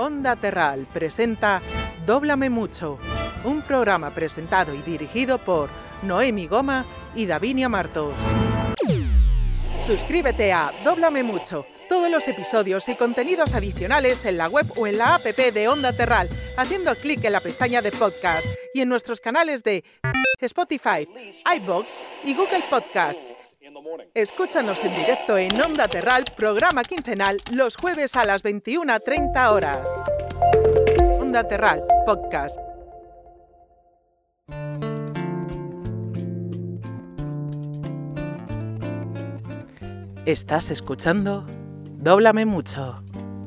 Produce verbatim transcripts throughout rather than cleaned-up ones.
Onda Terral presenta Dóblame Mucho, un programa presentado y dirigido por Noemi Goma y Davinia Martos. Suscríbete a Dóblame Mucho. Todos los episodios y contenidos adicionales en la web o en la app de Onda Terral, haciendo clic en la pestaña de podcast y en nuestros canales de Spotify, iVoox y Google Podcast. Escúchanos en directo en Onda Terral, programa quincenal, los jueves a las veintiuna treinta horas. Onda Terral, podcast. Estás escuchando Dóblame Mucho.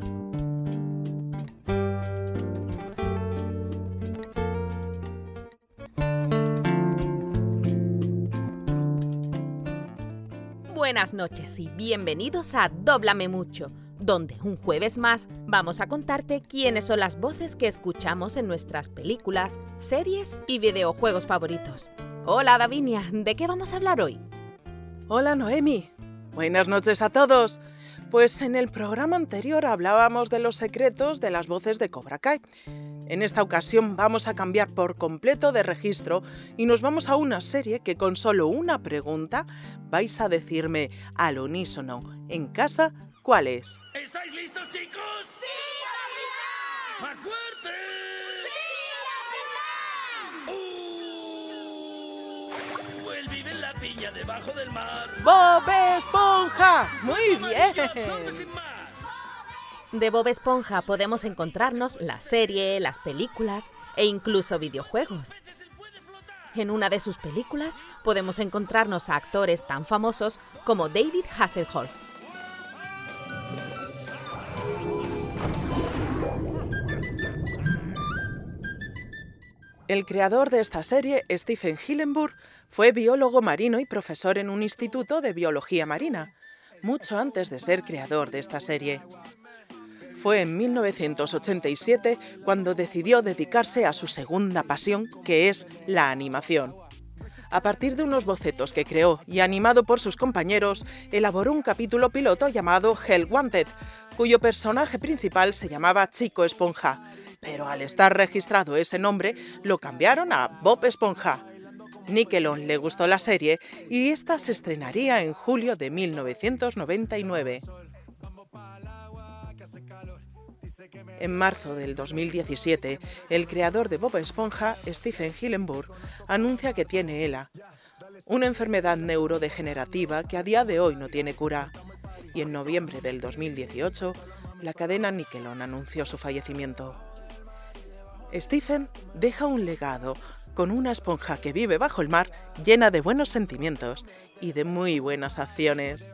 Buenas noches y bienvenidos a Dóblame Mucho, donde un jueves más vamos a contarte quiénes son las voces que escuchamos en nuestras películas, series y videojuegos favoritos. Hola Davinia, ¿de qué vamos a hablar hoy? Hola Noemi, buenas noches a todos. Pues en el programa anterior hablábamos de los secretos de las voces de Cobra Kai. En esta ocasión vamos a cambiar por completo de registro y nos vamos a una serie que con solo una pregunta vais a decirme al unísono en casa cuál es. ¿Estáis listos, chicos? ¡Sí, capitán! ¡Más fuerte! ¡Sí, capitán! ¡Uh! Él vive en la piña debajo del mar. ¡Bob Esponja! ¡Muy Amarillo, bien! absorbe sin más. De Bob Esponja podemos encontrarnos la serie, las películas e incluso videojuegos. En una de sus películas podemos encontrarnos a actores tan famosos como David Hasselhoff. El creador de esta serie, Stephen Hillenburg, fue biólogo marino y profesor en un instituto de biología marina, mucho antes de ser creador de esta serie. Fue en mil novecientos ochenta y siete cuando decidió dedicarse a su segunda pasión, que es la animación. A partir de unos bocetos que creó y animado por sus compañeros, elaboró un capítulo piloto llamado Help Wanted, cuyo personaje principal se llamaba Chico Esponja, pero al estar registrado ese nombre, lo cambiaron a Bob Esponja. Nickelodeon le gustó la serie y esta se estrenaría en julio de mil novecientos noventa y nueve. En marzo del dos mil diecisiete, el creador de Bob Esponja, Stephen Hillenburg, anuncia que tiene ELA, una enfermedad neurodegenerativa que a día de hoy no tiene cura. Y en noviembre del dos mil dieciocho, la cadena Nickelodeon anunció su fallecimiento. Stephen deja un legado con una esponja que vive bajo el mar, llena de buenos sentimientos y de muy buenas acciones.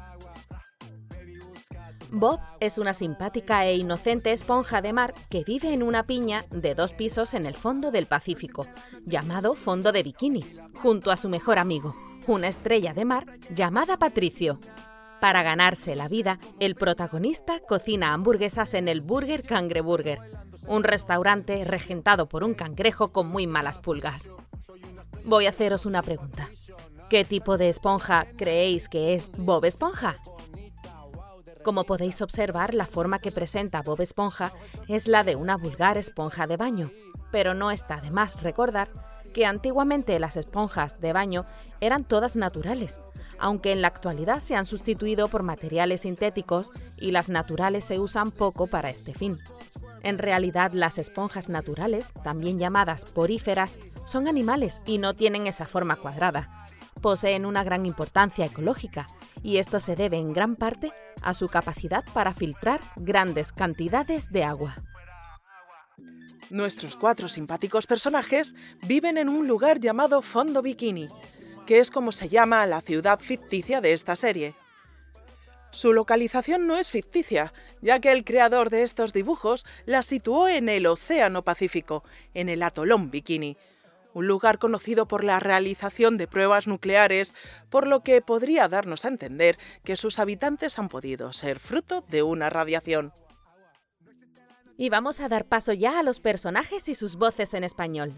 Bob es una simpática e inocente esponja de mar que vive en una piña de dos pisos en el fondo del Pacífico, llamado Fondo de Bikini, junto a su mejor amigo, una estrella de mar llamada Patricio. Para ganarse la vida, el protagonista cocina hamburguesas en el Burger Cangreburger, un restaurante regentado por un cangrejo con muy malas pulgas. Voy a haceros una pregunta. ¿Qué tipo de esponja creéis que es Bob Esponja? Como podéis observar, la forma que presenta Bob Esponja es la de una vulgar esponja de baño, pero no está de más recordar que antiguamente las esponjas de baño eran todas naturales, aunque en la actualidad se han sustituido por materiales sintéticos y las naturales se usan poco para este fin. En realidad, las esponjas naturales, también llamadas poríferas, son animales y no tienen esa forma cuadrada. Poseen una gran importancia ecológica y esto se debe en gran parte a su capacidad para filtrar grandes cantidades de agua. Nuestros cuatro simpáticos personajes viven en un lugar llamado Fondo Bikini, que es como se llama la ciudad ficticia de esta serie. Su localización no es ficticia, ya que el creador de estos dibujos la situó en el Océano Pacífico, en el atolón Bikini, un lugar conocido por la realización de pruebas nucleares, por lo que podría darnos a entender que sus habitantes han podido ser fruto de una radiación. Y vamos a dar paso ya a los personajes y sus voces en español.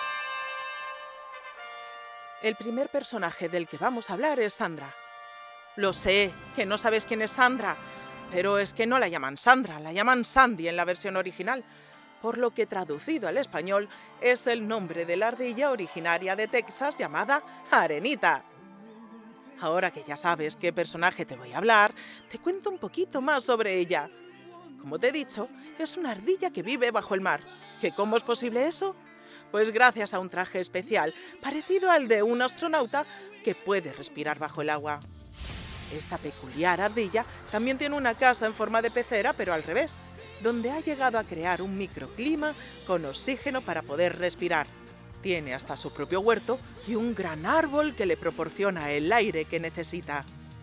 El primer personaje del que vamos a hablar es Sandra. Lo sé, que no sabes quién es Sandra, pero es que no la llaman Sandra, la llaman Sandy en la versión original, por lo que traducido al español es el nombre de la ardilla originaria de Texas llamada Arenita. Ahora que ya sabes qué personaje te voy a hablar, te cuento un poquito más sobre ella. Como te he dicho, es una ardilla que vive bajo el mar. ¿Que cómo es posible eso? Pues gracias a un traje especial, parecido al de un astronauta que puede respirar bajo el agua. Esta peculiar ardilla también tiene una casa en forma de pecera, pero al revés, donde ha llegado a crear un microclima con oxígeno para poder respirar. Tiene hasta su propio huerto y un gran árbol que le proporciona el aire que necesita.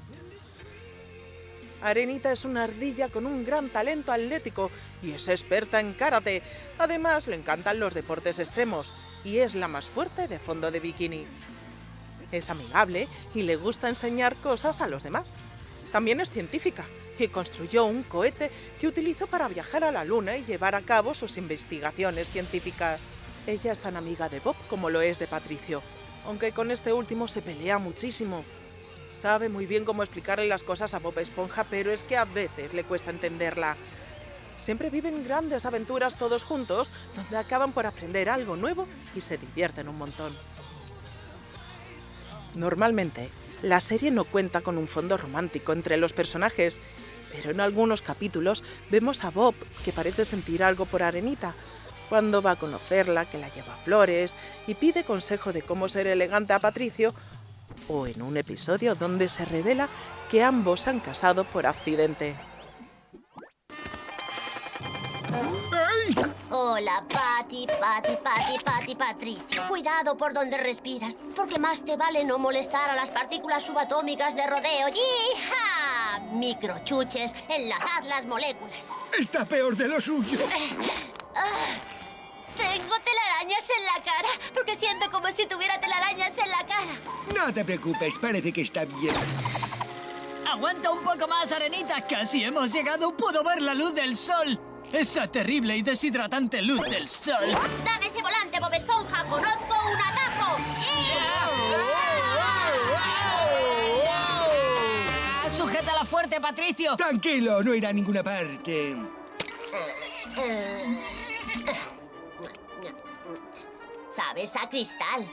Arenita es una ardilla con un gran talento atlético y es experta en karate. Además, le encantan los deportes extremos y es la más fuerte de fondo de bikini. Es amigable y le gusta enseñar cosas a los demás. También es científica y construyó un cohete que utilizó para viajar a la Luna y llevar a cabo sus investigaciones científicas. Ella es tan amiga de Bob como lo es de Patricio, aunque con este último se pelea muchísimo. Sabe muy bien cómo explicarle las cosas a Bob Esponja, pero es que a veces le cuesta entenderla. Siempre viven grandes aventuras todos juntos, donde acaban por aprender algo nuevo y se divierten un montón. Normalmente, la serie no cuenta con un fondo romántico entre los personajes, pero en algunos capítulos vemos a Bob que parece sentir algo por Arenita, cuando va a conocerla, que la lleva flores y pide consejo de cómo ser elegante a Patricio, o en un episodio donde se revela que ambos se han casado por accidente. Hola, Patty, Patty, Patty, Patty, Patricio. Cuidado por donde respiras, porque más te vale no molestar a las partículas subatómicas de rodeo. ¡Yija! Microchuches, enlazad las moléculas. Está peor de lo suyo. Ah, tengo telarañas en la cara, porque siento como si tuviera telarañas en la cara. No te preocupes, parece que está bien. ¡Aguanta un poco más, Arenita! ¡Casi hemos llegado! ¡Puedo ver la luz del sol! ¡Esa terrible y deshidratante luz del sol! ¡Dame ese volante, Bob Esponja! ¡Conozco un atajo! ¡Sujétala fuerte, Patricio! Tranquilo, no irá a ninguna parte. ¿Sabes a cristal?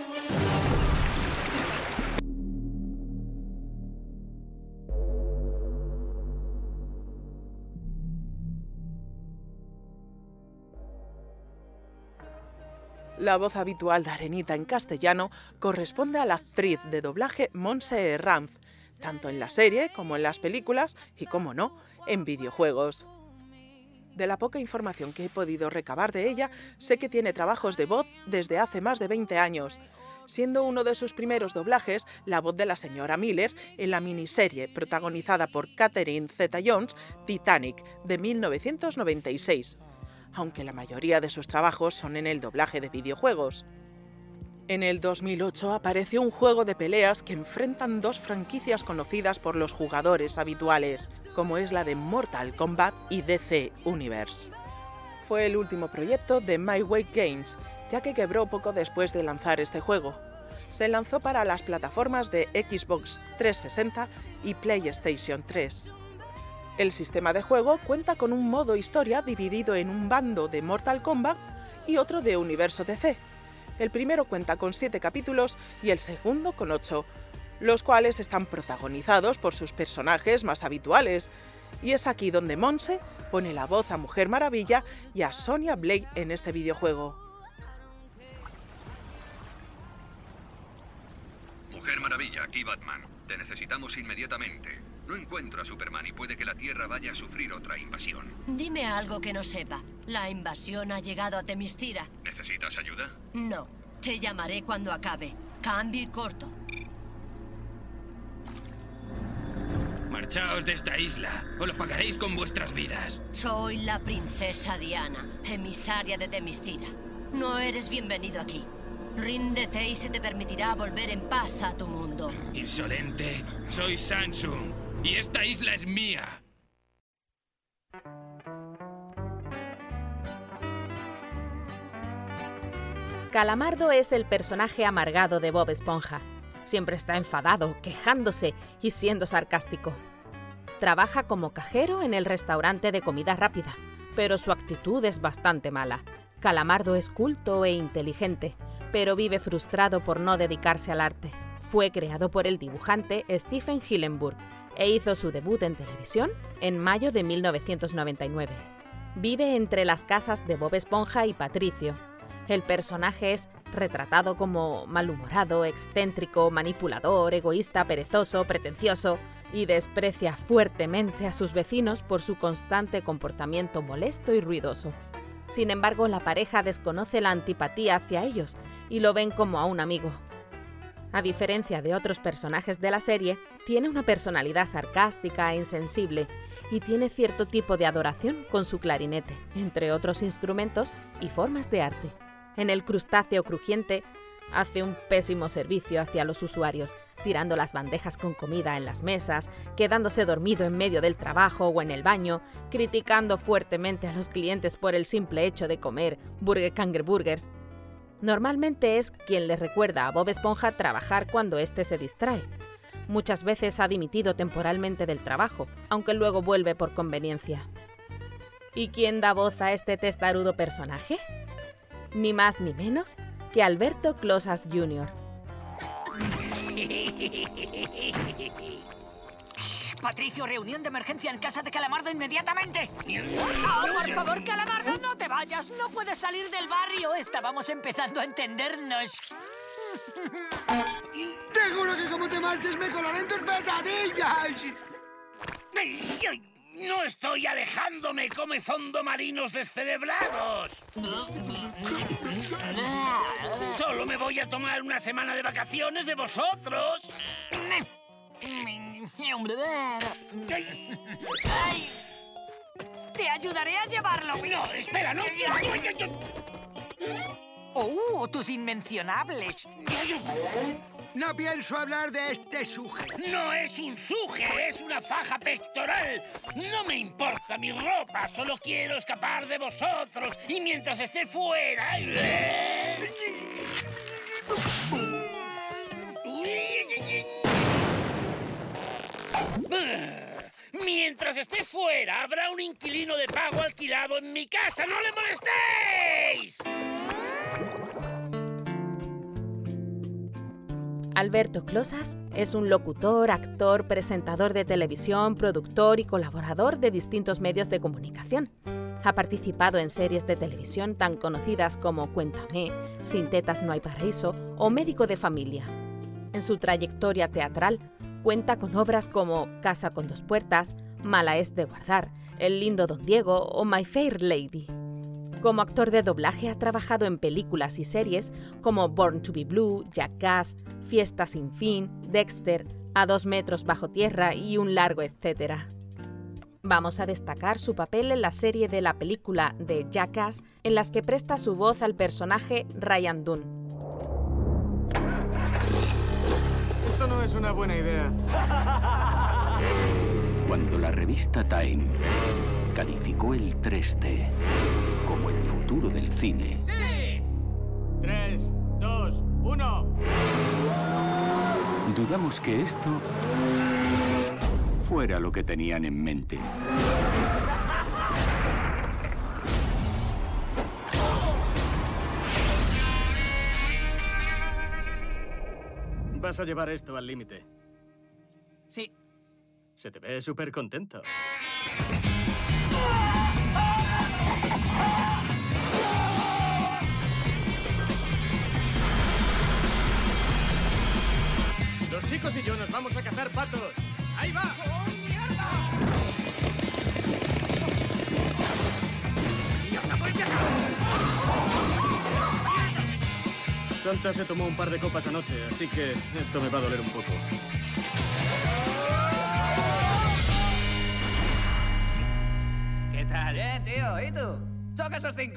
La voz habitual de Arenita en castellano corresponde a la actriz de doblaje Montse Herranz, tanto en la serie como en las películas y, como no, en videojuegos. De la poca información que he podido recabar de ella, sé que tiene trabajos de voz desde hace más de veinte años, siendo uno de sus primeros doblajes la voz de la señora Miller en la miniserie protagonizada por Catherine Zeta-Jones, Titanic, de mil novecientos noventa y seis. Aunque la mayoría de sus trabajos son en el doblaje de videojuegos. En el dos mil ocho apareció un juego de peleas que enfrentan dos franquicias conocidas por los jugadores habituales, como es la de Mortal Kombat y D C Universe. Fue el último proyecto de My Way Games, ya que quebró poco después de lanzar este juego. Se lanzó para las plataformas de Xbox trescientos sesenta y PlayStation tres. El sistema de juego cuenta con un modo historia dividido en un bando de Mortal Kombat y otro de Universo D C. El primero cuenta con siete capítulos y el segundo con ocho, los cuales están protagonizados por sus personajes más habituales. Y es aquí donde Montse pone la voz a Mujer Maravilla y a Sonya Blade en este videojuego. Mujer Maravilla, aquí Batman. Te necesitamos inmediatamente. No encuentro a Superman y puede que la Tierra vaya a sufrir otra invasión. Dime algo que no sepa. La invasión ha llegado a Themyscira. ¿Necesitas ayuda? No. Te llamaré cuando acabe. Cambio y corto. Marchaos de esta isla, o lo pagaréis con vuestras vidas. Soy la princesa Diana, emisaria de Themyscira. No eres bienvenido aquí. Ríndete y se te permitirá volver en paz a tu mundo. Insolente, soy Samsung, y esta isla es mía. Calamardo es el personaje amargado de Bob Esponja. Siempre está enfadado, quejándose y siendo sarcástico. Trabaja como cajero en el restaurante de comida rápida, pero su actitud es bastante mala. Calamardo es culto e inteligente, pero vive frustrado por no dedicarse al arte. Fue creado por el dibujante Stephen Hillenburg e hizo su debut en televisión en mayo de mil novecientos noventa y nueve. Vive entre las casas de Bob Esponja y Patricio. El personaje es retratado como malhumorado, excéntrico, manipulador, egoísta, perezoso, pretencioso y desprecia fuertemente a sus vecinos por su constante comportamiento molesto y ruidoso. Sin embargo, la pareja desconoce la antipatía hacia ellos y lo ven como a un amigo. A diferencia de otros personajes de la serie, tiene una personalidad sarcástica e insensible y tiene cierto tipo de adoración con su clarinete, entre otros instrumentos y formas de arte. En El crustáceo crujiente, hace un pésimo servicio hacia los usuarios, tirando las bandejas con comida en las mesas, quedándose dormido en medio del trabajo o en el baño, criticando fuertemente a los clientes por el simple hecho de comer Burger Kanger Burgers. Normalmente es quien le recuerda a Bob Esponja trabajar cuando éste se distrae. Muchas veces ha dimitido temporalmente del trabajo, aunque luego vuelve por conveniencia. ¿Y quién da voz a este testarudo personaje? Ni más ni menos que Alberto Closas junior Patricio, reunión de emergencia en casa de Calamardo inmediatamente. ¡Oh, por favor, Calamardo, no te vayas! ¡No puedes salir del barrio! Estábamos empezando a entendernos. Te juro que como te marches me colaré en tus pesadillas. No estoy alejándome, come fondo marinos descerebrados. Solo me voy a tomar una semana de vacaciones de vosotros. Ay, te ayudaré a llevarlo. No, espera, no. ¡Oh, tus inmencionables! No pienso hablar de este suje. No es un suje, es una faja pectoral. No me importa mi ropa, solo quiero escapar de vosotros. Y mientras esté fuera... Mientras esté fuera, habrá un inquilino de pago alquilado en mi casa. ¡No le molestéis! Alberto Closas es un locutor, actor, presentador de televisión, productor y colaborador de distintos medios de comunicación. Ha participado en series de televisión tan conocidas como Cuéntame, Sin tetas no hay paraíso o Médico de familia. En su trayectoria teatral cuenta con obras como Casa con dos puertas, Mala es de guardar, El lindo Don Diego o My Fair Lady. Como actor de doblaje ha trabajado en películas y series como Born to be Blue, Jackass, Fiesta sin fin, Dexter, A dos metros bajo tierra y un largo etcétera. Vamos a destacar su papel en la serie de la película de Jackass, en las que presta su voz al personaje Ryan Dunn. Esto no es una buena idea. Cuando la revista Time calificó el tres D como el futuro del cine. ¡Sí! Tres, dos, uno. Dudamos que esto fuera lo que tenían en mente. Vas a llevar esto al límite. Sí. Se te ve súper contento. Los chicos y yo nos vamos a cazar patos. ¡Ahí va! ¡Oh, mierda! ¡Mierda, voy a... Santa se tomó un par de copas anoche, así que esto me va a doler un poco. ¿Qué tal, eh, tío? ¿Y tú? ¡Choca esos cinco!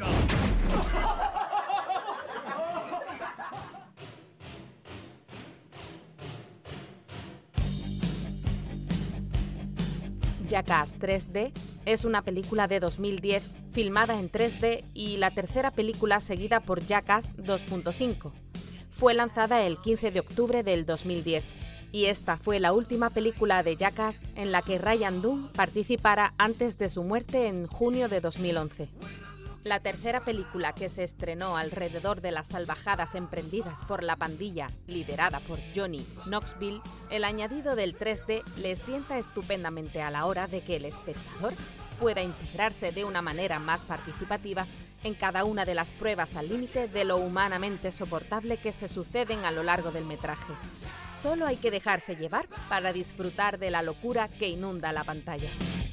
Jackass tres D es una película de dos mil diez filmada en tres D y la tercera película seguida por Jackass dos punto cinco. Fue lanzada el quince de octubre del dos mil diez y esta fue la última película de Jackass en la que Ryan Dunn participara antes de su muerte en junio de dos mil once. La tercera película que se estrenó alrededor de las salvajadas emprendidas por la pandilla liderada por Johnny Knoxville, el añadido del tres D le sienta estupendamente a la hora de que el espectador pueda integrarse de una manera más participativa en cada una de las pruebas al límite de lo humanamente soportable que se suceden a lo largo del metraje. Solo hay que dejarse llevar para disfrutar de la locura que inunda la pantalla.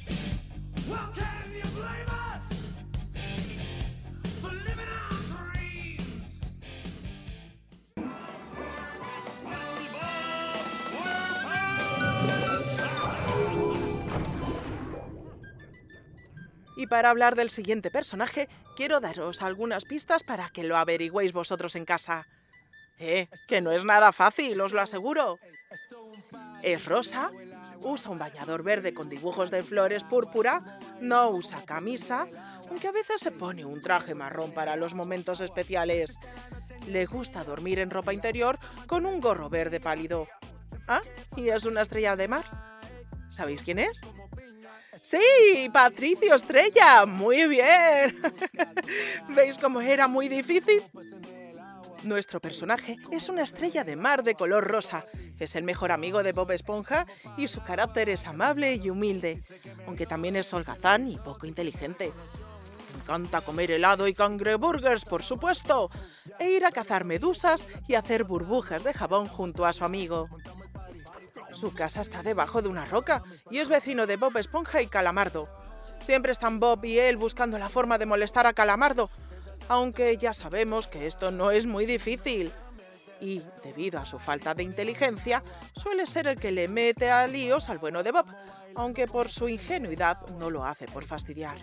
Y para hablar del siguiente personaje, quiero daros algunas pistas para que lo averigüéis vosotros en casa. Eh, que no es nada fácil, os lo aseguro. Es rosa, usa un bañador verde con dibujos de flores púrpura, no usa camisa, aunque a veces se pone un traje marrón para los momentos especiales. Le gusta dormir en ropa interior con un gorro verde pálido. Ah, y es una estrella de mar. ¿Sabéis quién es? ¡Sí! ¡Patricio Estrella! ¡Muy bien! ¿Veis cómo era muy difícil? Nuestro personaje es una estrella de mar de color rosa. Es el mejor amigo de Bob Esponja y su carácter es amable y humilde, aunque también es holgazán y poco inteligente. Le encanta comer helado y cangreburgers, por supuesto, e ir a cazar medusas y hacer burbujas de jabón junto a su amigo. Su casa está debajo de una roca y es vecino de Bob Esponja y Calamardo. Siempre están Bob y él buscando la forma de molestar a Calamardo, aunque ya sabemos que esto no es muy difícil. Y, debido a su falta de inteligencia, suele ser el que le mete a líos al bueno de Bob, aunque por su ingenuidad no lo hace por fastidiar.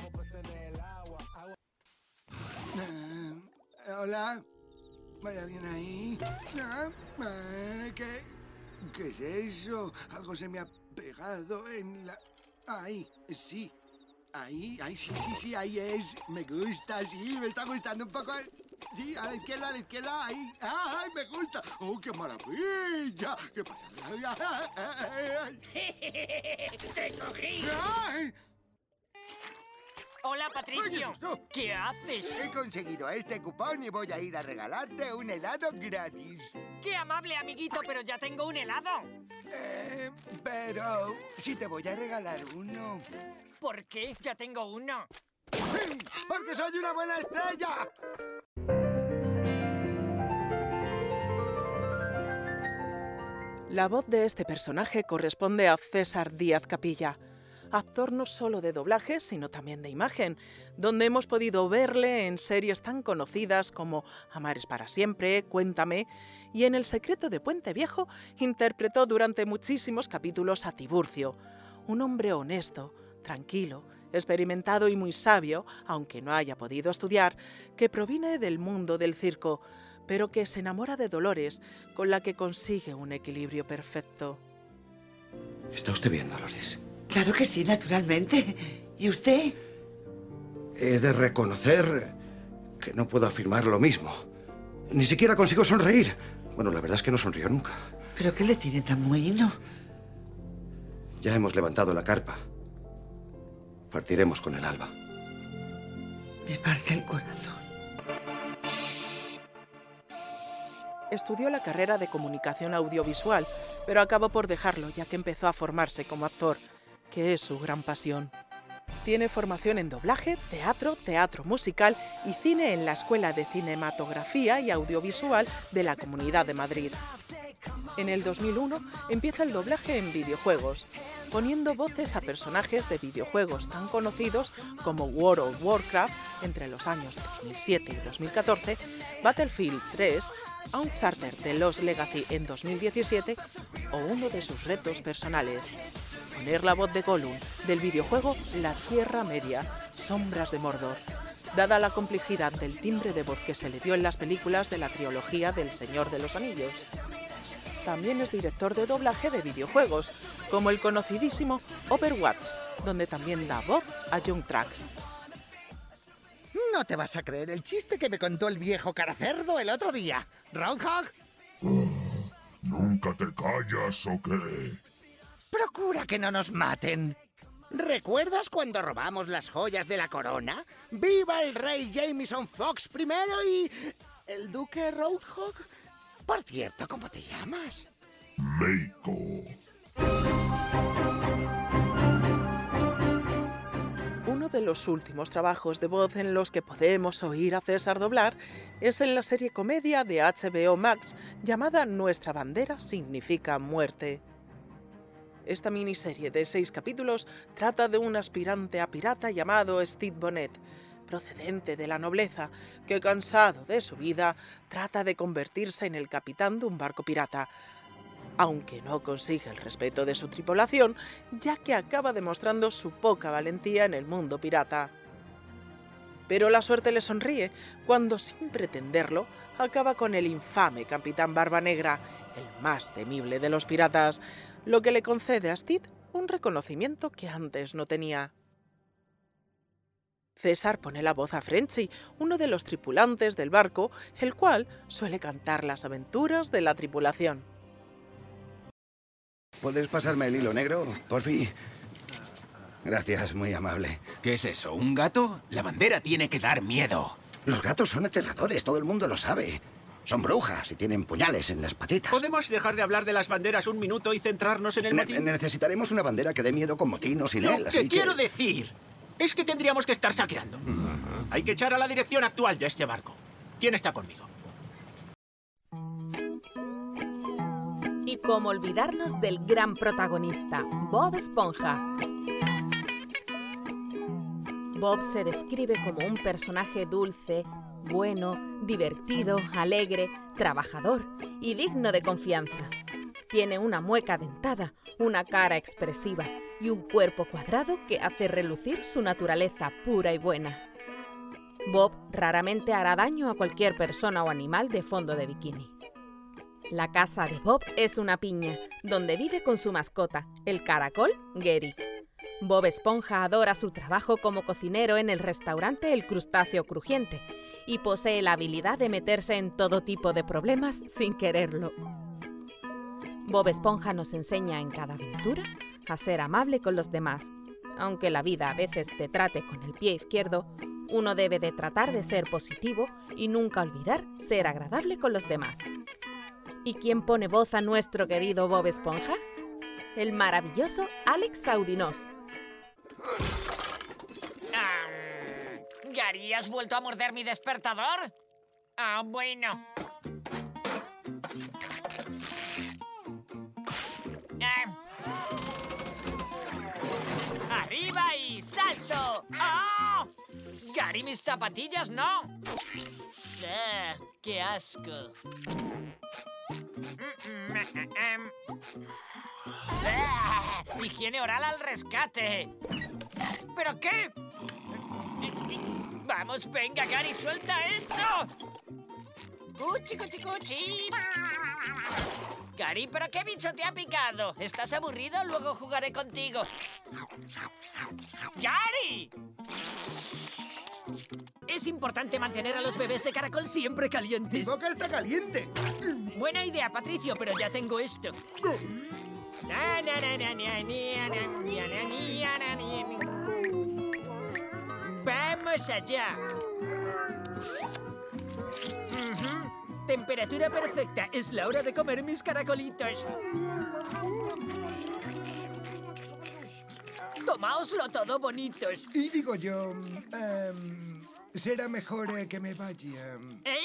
Uh, hola, ¿vaya bien ahí? Uh, uh, ¿qué? ¿Qué es eso? Algo se me ha pegado en la... Ahí, sí. Ahí, ahí, sí, sí, sí, ahí es. Me gusta, sí, me está gustando un poco. Sí, a la izquierda, a la izquierda, ahí. ¡Ay, me gusta! ¡Oh, qué maravilla! ¡Qué pasa! ¡Te cogí! ¡Ay! Hola, Patricio. Oye, ¿Qué haces? he conseguido este cupón y voy a ir a regalarte un helado gratis. ¡Qué amable, amiguito! Pero ya tengo un helado. Eh, pero si te voy a regalar uno. ¿Por qué? Ya tengo uno. ¡Porque soy una buena estrella! La voz de este personaje corresponde a César Díaz Capilla, actor no solo de doblaje, sino también de imagen, donde hemos podido verle en series tan conocidas como Amar es para siempre, Cuéntame, y en El secreto de Puente Viejo interpretó durante muchísimos capítulos a Tiburcio, un hombre honesto, tranquilo, experimentado y muy sabio, aunque no haya podido estudiar, que proviene del mundo del circo, pero que se enamora de Dolores, con la que consigue un equilibrio perfecto. ¿Está usted bien, Dolores? Claro que sí, naturalmente. ¿Y usted? He de reconocer que no puedo afirmar lo mismo. Ni siquiera consigo sonreír. Bueno, la verdad es que no sonrío nunca. ¿Pero qué le tiene tan mohíno? Ya hemos levantado la carpa. Partiremos con el alba. Me parte el corazón. Estudió la carrera de comunicación audiovisual, pero acabó por dejarlo ya que empezó a formarse como actor, que es su gran pasión. Tiene formación en doblaje, teatro, teatro musical y cine en la Escuela de Cinematografía y Audiovisual de la Comunidad de Madrid. En el dos mil uno empieza el doblaje en videojuegos, poniendo voces a personajes de videojuegos tan conocidos como World of Warcraft entre los años dos mil siete y dos mil catorce, Battlefield tres, Uncharted The Lost Legacy en dos mil diecisiete o uno de sus retos personales, poner la voz de Gollum del videojuego La Tierra Media, Sombras de Mordor, dada la complejidad del timbre de voz que se le dio en las películas de la trilogía del Señor de los Anillos. También es director de doblaje de videojuegos, como el conocidísimo Overwatch, donde también da voz a Young Track. No te vas a creer el chiste que me contó el viejo caracerdo el otro día. Roadhog, ¿Nunca te callas o qué? Procura que no nos maten. ¿Recuerdas cuando robamos las joyas de la corona? ¡Viva el rey Jameson Fox primero y... el duque Roadhog! Por cierto, ¿cómo te llamas? Meiko. Uno de los últimos trabajos de voz en los que podemos oír a César doblar es en la serie comedia de H B O Max llamada Nuestra bandera significa muerte. Esta miniserie de seis capítulos trata de un aspirante a pirata llamado Steve Bonnet, procedente de la nobleza, que cansado de su vida trata de convertirse en el capitán de un barco pirata, aunque no consigue el respeto de su tripulación, ya que acaba demostrando su poca valentía en el mundo pirata. Pero la suerte le sonríe cuando, sin pretenderlo, acaba con el infame Capitán Barba Negra, el más temible de los piratas, lo que le concede a Steve un reconocimiento que antes no tenía. César pone la voz a Frenchy, uno de los tripulantes del barco, el cual suele cantar las aventuras de la tripulación. ¿Puedes pasarme el hilo negro, por fin? Gracias, muy amable. ¿Qué es eso, un gato? La bandera tiene que dar miedo. Los gatos son aterradores, todo el mundo lo sabe. Son brujas y tienen puñales en las patitas. ¿Podemos dejar de hablar de las banderas un minuto y centrarnos en el Ne- motín? Necesitaremos una bandera que dé miedo con motín o sin Lo él, que así quiero que... decir es que tendríamos que estar saqueando. Hay que echar a la dirección actual de este barco. ¿Quién está conmigo? Y cómo olvidarnos del gran protagonista, Bob Esponja. Bob se describe como un personaje dulce, bueno, divertido, alegre, trabajador y digno de confianza. Tiene una mueca dentada, una cara expresiva y un cuerpo cuadrado que hace relucir su naturaleza pura y buena. Bob raramente hará daño a cualquier persona o animal de fondo de bikini. La casa de Bob es una piña, donde vive con su mascota, el caracol Gary. Bob Esponja adora su trabajo como cocinero en el restaurante El Crustáceo Crujiente y posee la habilidad de meterse en todo tipo de problemas sin quererlo. Bob Esponja nos enseña en cada aventura a ser amable con los demás. Aunque la vida a veces te trate con el pie izquierdo, uno debe de tratar de ser positivo y nunca olvidar ser agradable con los demás. ¿Y quién pone voz a nuestro querido Bob Esponja? El maravilloso Alex Audinós. Um, ¿Gary, has vuelto a morder mi despertador? Ah, bueno. Ah. ¡Arriba y salto! ¡Oh! Gary, mis zapatillas no. Ah, ¡qué asco! ¡Ah! ¡Higiene oral al rescate! ¿Pero qué? ¡Vamos, venga, Gary, suelta esto! ¡Cuchi, cuchi, cuchi! Gary, ¿pero qué bicho te ha picado? ¿Estás aburrido? Luego jugaré contigo. ¡Gary! Es importante mantener a los bebés de caracol siempre calientes. ¡Mi boca está caliente! Buena idea, Patricio, pero ya tengo esto. Na, na, na, na, na, na, na, na, na, na, na. ¡Vamos allá! Uh-huh. Temperatura perfecta. Es la hora de comer mis caracolitos. Tomáoslo todo, bonitos. Y digo yo... Um, será mejor eh, que me vaya.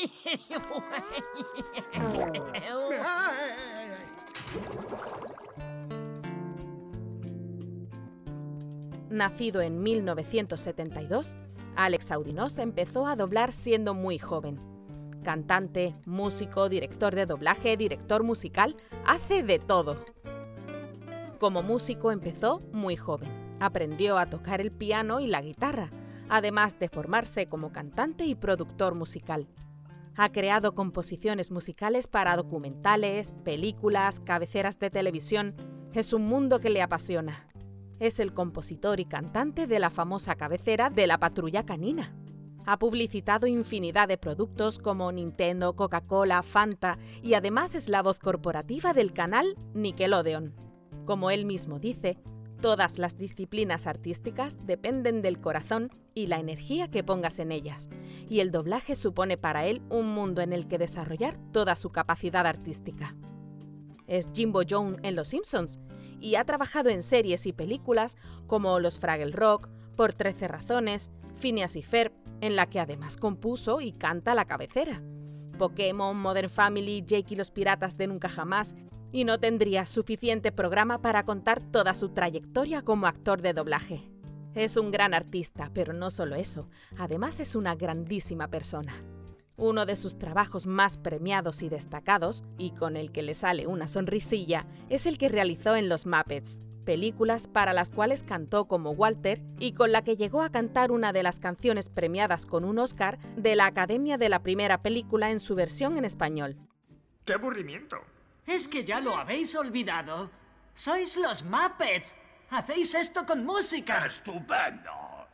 Nacido en mil novecientos setenta y dos, Alex Audinós empezó a doblar siendo muy joven. Cantante, músico, director de doblaje, director musical, hace de todo. Como músico empezó muy joven. Aprendió a tocar el piano y la guitarra, además de formarse como cantante y productor musical. Ha creado composiciones musicales para documentales, películas, cabeceras de televisión. Es un mundo que le apasiona. Es el compositor y cantante de la famosa cabecera de La Patrulla Canina. Ha publicitado infinidad de productos como Nintendo, Coca-Cola, Fanta y además es la voz corporativa del canal Nickelodeon. Como él mismo dice, todas las disciplinas artísticas dependen del corazón y la energía que pongas en ellas, y el doblaje supone para él un mundo en el que desarrollar toda su capacidad artística. Es Jimbo Young en Los Simpsons y ha trabajado en series y películas como Los Fraggle Rock, Por trece razones, Phineas y Ferb, en la que además compuso y canta la cabecera, Pokémon, Modern Family, Jake y los Piratas de Nunca Jamás, y no tendría suficiente programa para contar toda su trayectoria como actor de doblaje. Es un gran artista, pero no solo eso, además es una grandísima persona. Uno de sus trabajos más premiados y destacados, y con el que le sale una sonrisilla, es el que realizó en Los Muppets, películas para las cuales cantó como Walter y con la que llegó a cantar una de las canciones premiadas con un Oscar de la Academia de la primera película en su versión en español. ¡Qué aburrimiento! Es que ya lo habéis olvidado. ¡Sois los Muppets! ¡Hacéis esto con música! ¡Estupendo!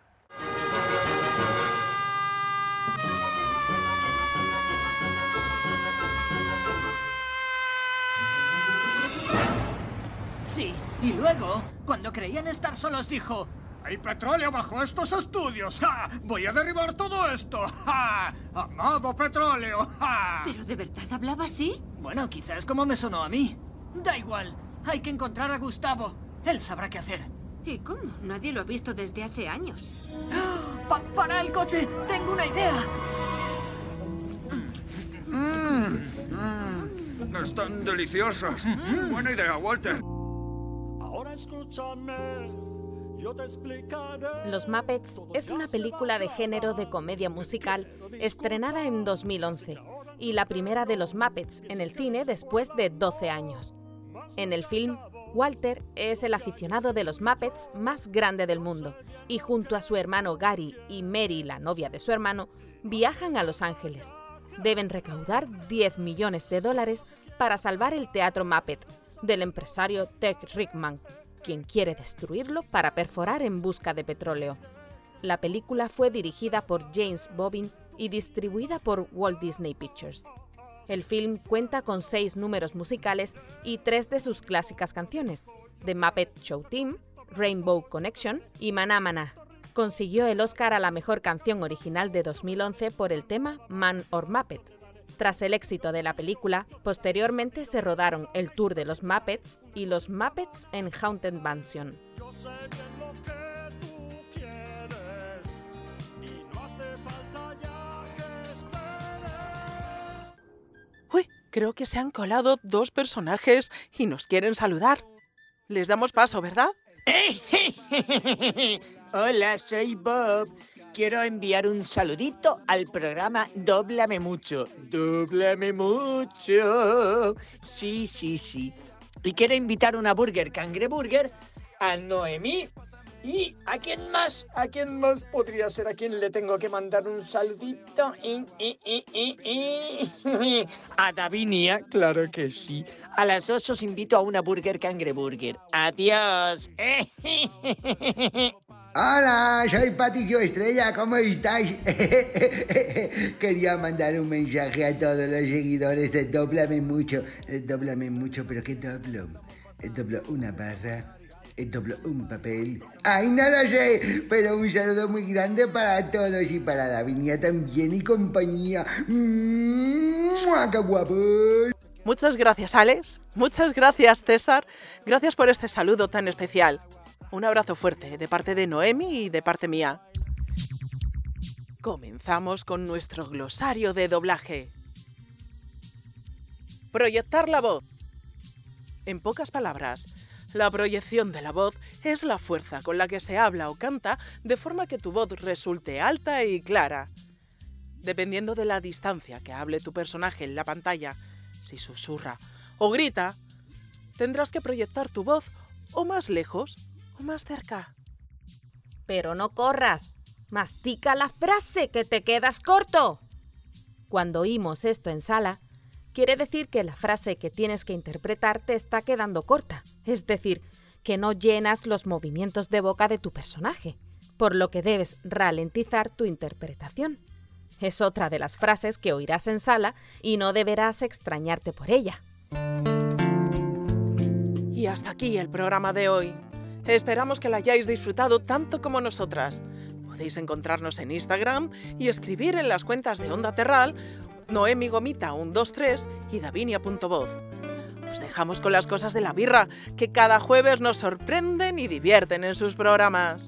Sí, y luego, cuando creían estar solos, dijo: ¡Hay petróleo bajo estos estudios! ¡Ja! ¡Voy a derribar todo esto! ¡Ja! ¡Amado petróleo! ¡Ja! ¿Pero de verdad hablaba así? Bueno, quizás como me sonó a mí. Da igual, hay que encontrar a Gustavo. Él sabrá qué hacer. ¿Y cómo? Nadie lo ha visto desde hace años. Pa ¡Para el coche! ¡Tengo una idea! Mm, mm, están deliciosos. Mm, buena idea, Walter. Ahora escúchame, yo te explicaré. Los Muppets es una película de género de comedia musical estrenada en dos mil once y la primera de los Muppets en el cine después de doce años. En el film, Walter es el aficionado de los Muppets más grande del mundo y junto a su hermano Gary y Mary, la novia de su hermano, viajan a Los Ángeles. Deben recaudar diez millones de dólares para salvar el teatro Muppet del empresario Ted Rickman, quien quiere destruirlo para perforar en busca de petróleo. La película fue dirigida por James Bobbin y distribuida por Walt Disney Pictures. El film cuenta con seis números musicales y tres de sus clásicas canciones, The Muppet Show Theme, Rainbow Connection y Maná Maná. Consiguió el Oscar a la mejor canción original de dos mil once por el tema Man or Muppet. Tras el éxito de la película, posteriormente se rodaron el tour de los Muppets y los Muppets en Haunted Mansion. Uy, creo que se han colado dos personajes y nos quieren saludar. Les damos paso, ¿verdad? Hola, soy Bob. Quiero enviar un saludito al programa Dóblame Mucho. ¡Dóblame mucho! Sí, sí, sí. Y quiero invitar una burger cangreburger a Noemí. ¿Y a quién más? ¿A quién más podría ser? ¿A quién le tengo que mandar un saludito? Y, y, y, y, y. A Davinia, claro que sí. A las dos os invito a una burger cangreburger. ¡Adiós! Hola, soy Patricio Estrella, ¿cómo estáis? Quería mandar un mensaje a todos los seguidores de Dóblame Mucho. Dóblame Mucho, ¿pero qué doblo? ¿Doblo una barra? ¿Doblo un papel? ¡Ay, no lo sé! Pero un saludo muy grande para todos y para Davinia también y compañía. ¡Mua, qué guapo! Muchas gracias, Alex. Muchas gracias, César. Gracias por este saludo tan especial. Un abrazo fuerte de parte de Noemi y de parte mía. Comenzamos con nuestro glosario de doblaje. Proyectar la voz. En pocas palabras, la proyección de la voz es la fuerza con la que se habla o canta de forma que tu voz resulte alta y clara. Dependiendo de la distancia que hable tu personaje en la pantalla, si susurra o grita, tendrás que proyectar tu voz o más lejos o más cerca. Pero no corras, mastica la frase que te quedas corto. Cuando oímos esto en sala, quiere decir que la frase que tienes que interpretar te está quedando corta, es decir, que no llenas los movimientos de boca de tu personaje. por lo que debes ralentizar tu interpretación. Es otra de las frases que oirás en sala y no deberás extrañarte por ella. Y hasta aquí el programa de hoy. Esperamos que lo hayáis disfrutado tanto como nosotras. Podéis encontrarnos en Instagram y escribir en las cuentas de Onda Terral, Noemi Gomita uno dos tres y Davinia.voz. Os dejamos con las cosas de la birra, que cada jueves nos sorprenden y divierten en sus programas.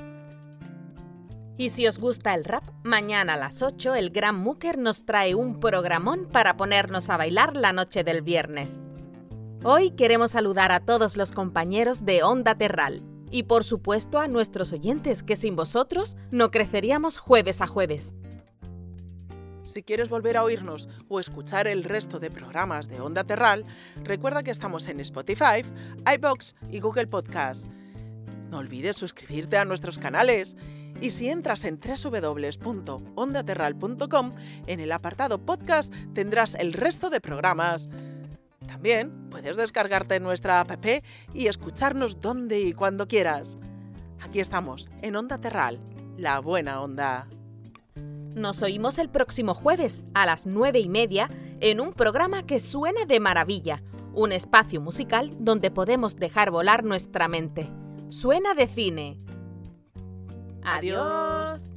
Y si os gusta el rap, mañana a las ocho el Gran Muker nos trae un programón para ponernos a bailar la noche del viernes. Hoy queremos saludar a todos los compañeros de Onda Terral y por supuesto a nuestros oyentes, que sin vosotros no creceríamos jueves a jueves. Si quieres volver a oírnos o escuchar el resto de programas de Onda Terral, recuerda que estamos en Spotify, iVoox y Google Podcast. No olvides suscribirte a nuestros canales. Y si entras en doble u doble u doble u punto onda terral punto com, en el apartado podcast tendrás el resto de programas. También puedes descargarte nuestra app y escucharnos donde y cuando quieras. Aquí estamos, en Onda Terral, la buena onda. Nos oímos el próximo jueves a las nueve y media en un programa que suena de maravilla, un espacio musical donde podemos dejar volar nuestra mente. Suena de cine. Adiós.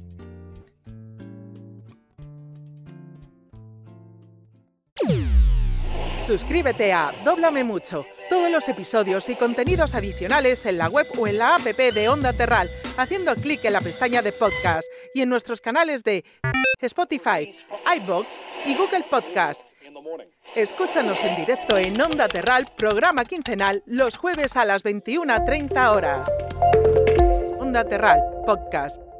Suscríbete a Dóblame Mucho. Todos los episodios y contenidos adicionales en la web o en la app de Onda Terral, haciendo clic en la pestaña de podcast y en nuestros canales de Spotify, iVoox y Google Podcast. Escúchanos en directo en Onda Terral, programa quincenal, los jueves a las veintiuna treinta horas. Onda Terral, podcast.